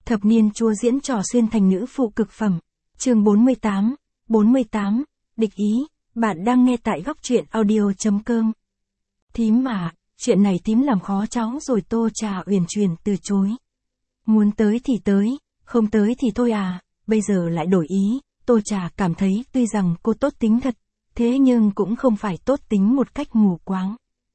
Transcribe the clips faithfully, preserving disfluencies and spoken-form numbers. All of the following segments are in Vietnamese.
Thập niên chúa diễn trò xuyên thành nữ phụ cực phẩm. Chương bốn mươi tám, bốn mươi tám, địch ý, bạn đang nghe tại góc truyện audio.com. Thím mà, chuyện này thím làm khó cháu rồi. Tô Trà uyển chuyển từ chối. Muốn tới thì tới, không tới thì thôi à, bây giờ lại đổi ý. Tô Trà cảm thấy tuy rằng cô tốt tính thật, thế nhưng cũng không phải tốt tính một cách mù quáng.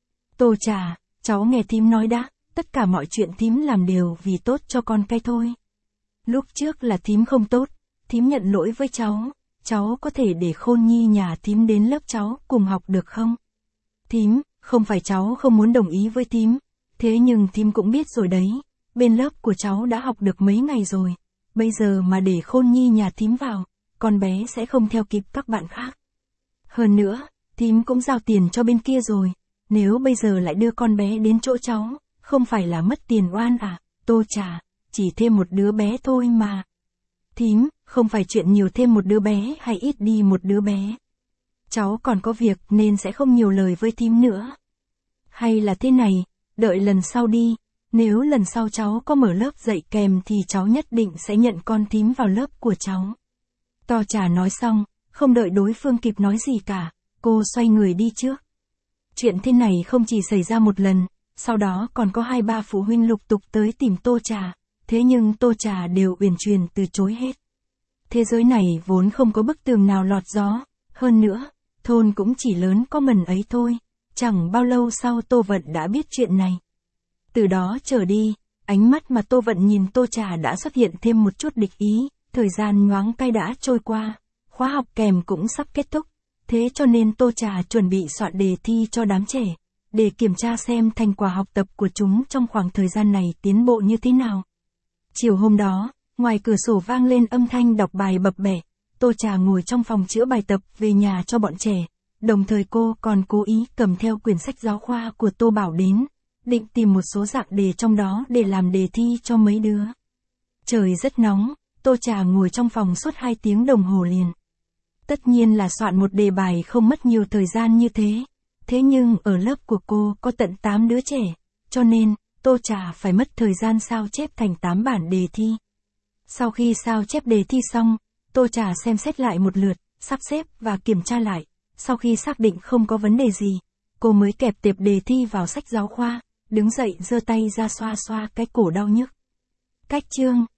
Tô Trà, cháu nghe thím nói đã, tất cả mọi chuyện thím làm đều vì tốt cho con cái thôi. Lúc trước là thím không tốt, thím nhận lỗi với cháu, cháu có thể để Khôn Nhi nhà thím đến lớp cháu cùng học được không? Thím, không phải cháu không muốn đồng ý với thím, thế nhưng thím cũng biết rồi đấy, bên lớp của cháu đã học được mấy ngày rồi, bây giờ mà để Khôn Nhi nhà thím vào, con bé sẽ không theo kịp các bạn khác. Hơn nữa, thím cũng giao tiền cho bên kia rồi, nếu bây giờ lại đưa con bé đến chỗ cháu, không phải là mất tiền oan à? Tô Trà, chỉ thêm một đứa bé thôi mà. Thím, không phải chuyện nhiều thêm một đứa bé hay ít đi một đứa bé. Cháu còn có việc nên sẽ không nhiều lời với thím nữa. Hay là thế này, đợi lần sau đi, nếu lần sau cháu có mở lớp dạy kèm thì cháu nhất định sẽ nhận con thím vào lớp của cháu. Tô Trà nói xong, không đợi đối phương kịp nói gì cả, cô xoay người đi trước. Chuyện thế này không chỉ xảy ra một lần, sau đó còn có hai ba phụ huynh lục tục tới tìm Tô Trà, thế nhưng Tô Trà đều uyển chuyển từ chối hết. Thế giới này vốn không có bức tường nào lọt gió, hơn nữa, thôn cũng chỉ lớn có mần ấy thôi, chẳng bao lâu sau Tô Vận đã biết chuyện này. Từ đó trở đi, ánh mắt mà Tô Vận nhìn Tô Trà đã xuất hiện thêm một chút địch ý, thời gian nhoáng cái đã trôi qua, khóa học kèm cũng sắp kết thúc, thế cho nên Tô Trà chuẩn bị soạn đề thi cho đám trẻ, để kiểm tra xem thành quả học tập của chúng trong khoảng thời gian này tiến bộ như thế nào. Chiều hôm đó, ngoài cửa sổ vang lên âm thanh đọc bài bập bẹ, Tô Trà ngồi trong phòng chữa bài tập về nhà cho bọn trẻ, đồng thời cô còn cố ý cầm theo quyển sách giáo khoa của Tô Bảo đến, định tìm một số dạng đề trong đó để làm đề thi cho mấy đứa. Trời rất nóng, Tô Trà ngồi trong phòng suốt hai tiếng đồng hồ liền. Tất nhiên là soạn một đề bài không mất nhiều thời gian như thế. Thế nhưng ở lớp của cô có tận tám đứa trẻ, cho nên, Tô Trà phải mất thời gian sao chép thành tám bản đề thi. Sau khi sao chép đề thi xong, Tô Trà xem xét lại một lượt, sắp xếp và kiểm tra lại. Sau khi xác định không có vấn đề gì, cô mới kẹp tệp đề thi vào sách giáo khoa, đứng dậy giơ tay ra xoa xoa cái cổ đau nhức. Cách chương,